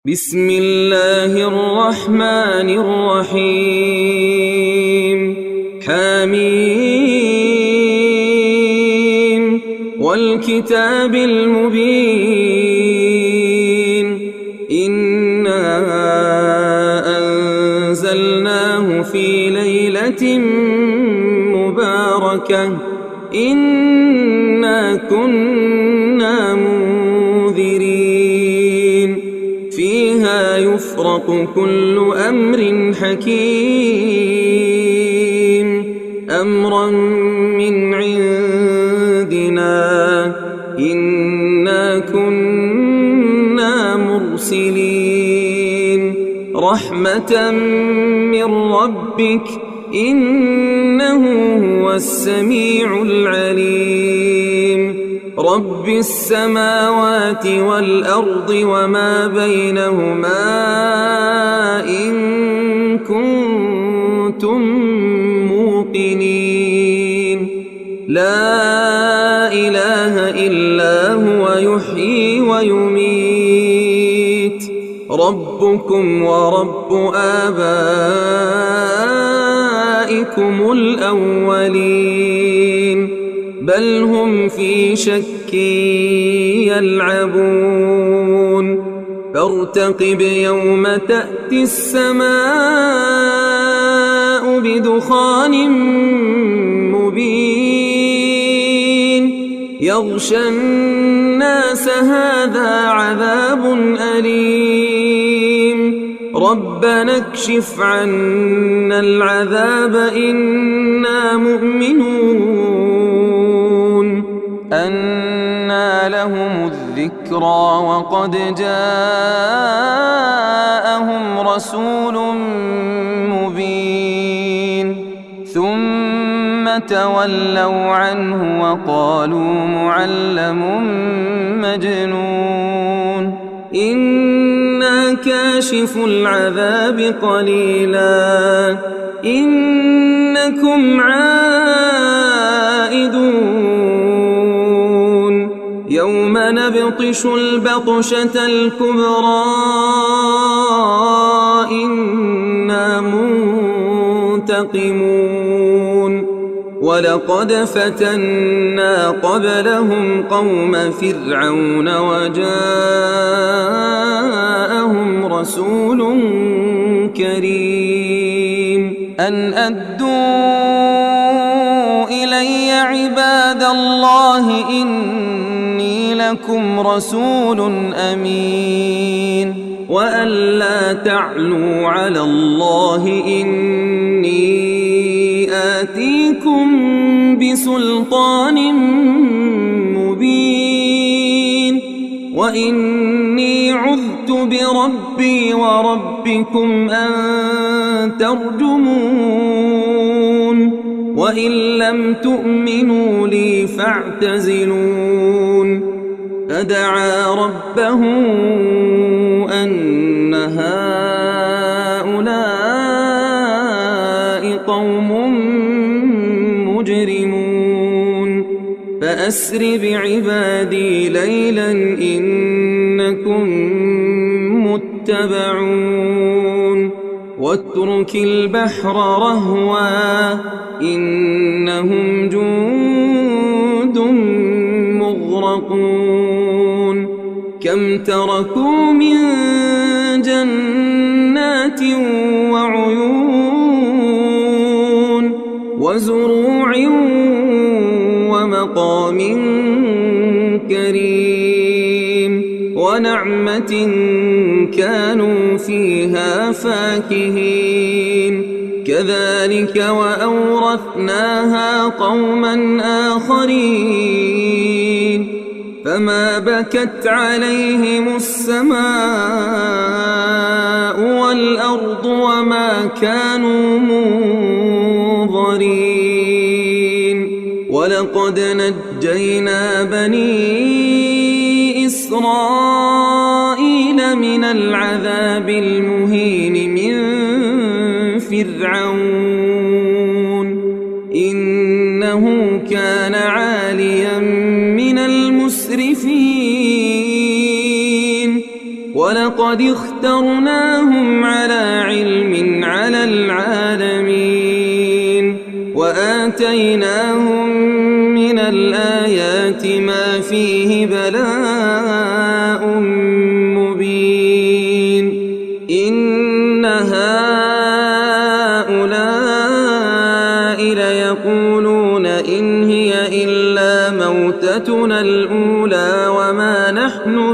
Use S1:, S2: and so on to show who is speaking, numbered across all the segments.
S1: بسم الله الرحمن الرحيم حميم والكتاب المبين إنا أنزلناه في ليلة مباركة إنا كنا منذرين فيها يفرق كل أمر حكيم أمرا من عندنا إنا كنا مرسلين رحمة من ربك إنه هو السميع العليم رب السماوات والأرض وما بينهما إن كنتم موقنين لا إله إلا هو يحيي ويميت ربكم ورب آبائكم الأولين بل هم في شك يلعبون فارتقب يوم تأتي السماء بدخان مبين يغشى الناس هذا عذاب أليم ربنا اكشف عنا العذاب إنا مؤمنون أنى لهم الذكرى وقد جاءهم رسول مبين ثم تولوا عنه وقالوا معلم مجنون إنا كاشف العذاب قليلا إنكم عائدون يوم نبطش البطشة الكبرى إنا منتقمون ولقد فتنا قبلهم قوم فرعون وجاءهم رسول كريم أن أدوا إلي عباد الله إني لكم رسول أمين وأن لا تعلوا على الله إني آتيكم بسلطان مبين وإني عذت بربي وربكم أن ترجمون وإن لم تؤمنوا لي فاعتزلون فدعا ربه أن هؤلاء قوم مجرمون فأسر بعبادي ليلا إنكم متبعون واترك البحر رهوا إنهم جند مغرقون كم تركوا من جنات وعيون وزروع ومقام كريم ونعمة كانوا فيها فاكهين كذلك وأورثناها قوما آخرين فما بكت عليهم السماء والأرض وما كانوا منظرين ولقد نجينا بني إسرائيل من العذاب المهين من فرعون إنه كان عاليا من المسرفين ولقد اخترناهم على علم على العالمين وآتيناهم من الآيات ما فيه بلاء مبين إن هؤلاء ليقولون إن هي إلا موتتنا الأولى وما نحن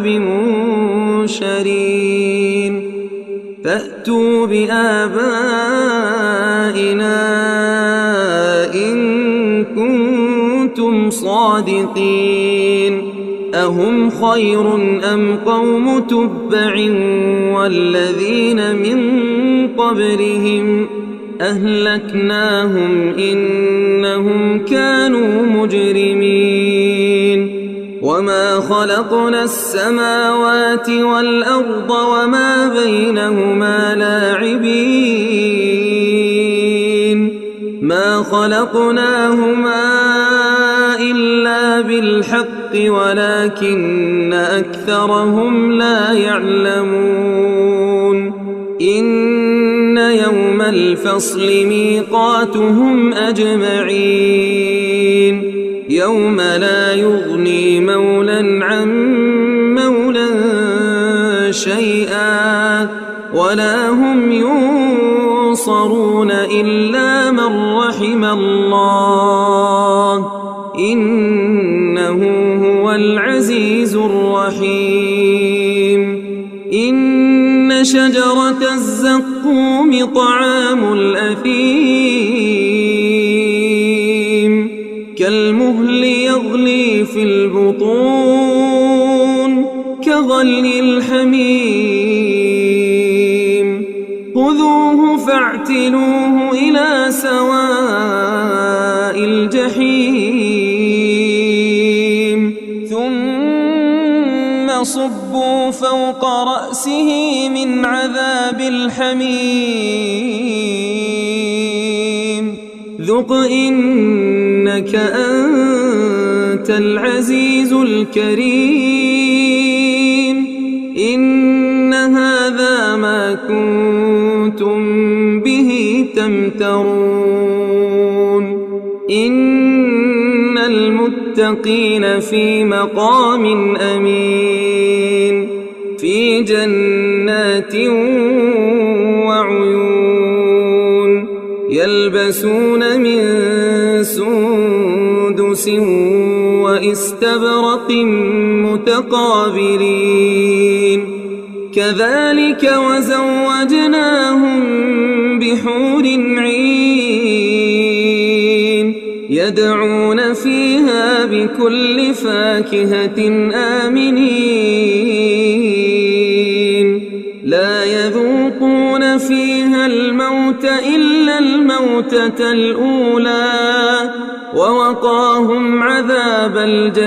S1: بمنشرين فأتوا بآبائنا إن كنتم صادقين أهم خير أم قوم تبع والذين من قبلهم أهلكناهم إنهم كانوا مجرمين وما خلقنا السماوات والأرض وما بينهما لاعبين ما خلقناهما إلا بالحق ولكن أكثرهم لا يعلمون إن يوم الفصل ميقاتهم أجمعين يوم لا يغني مولى عن مولى شيئا ولا هم ينصرون إلا من رحم الله إنه هو العزيز الرحيم إن شجرة الزقوم طعام الأثيم كالمهل يغلي في البطون كغلي الحميم خذوه فاعتلوه إلى سواء الجحيم ثم صبوا فوق رأسه من عذاب الحميم ذق إنك أنت العزيز الكريم إن هذا ما كنتم به تمترون إن المتقين في مقام أمين في جنات وعيون يلبسون من سندس واستبرق متقابلين كذلك وزوجناهم بحور عين يدعون فيها بكل فاكهة آمنين لا يذوقون فيها الموت إلا الموتة الأولى ووقاهم عذاب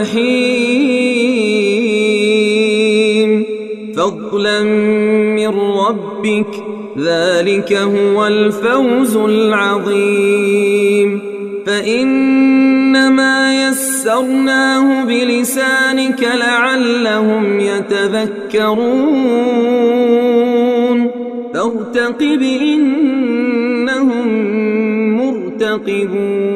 S1: الجحيم فضلا من ربك ذلك هو الفوز العظيم فإنما يسرناه بلسانك لعلهم يتذكرون فارتقب إنهم مرتقبون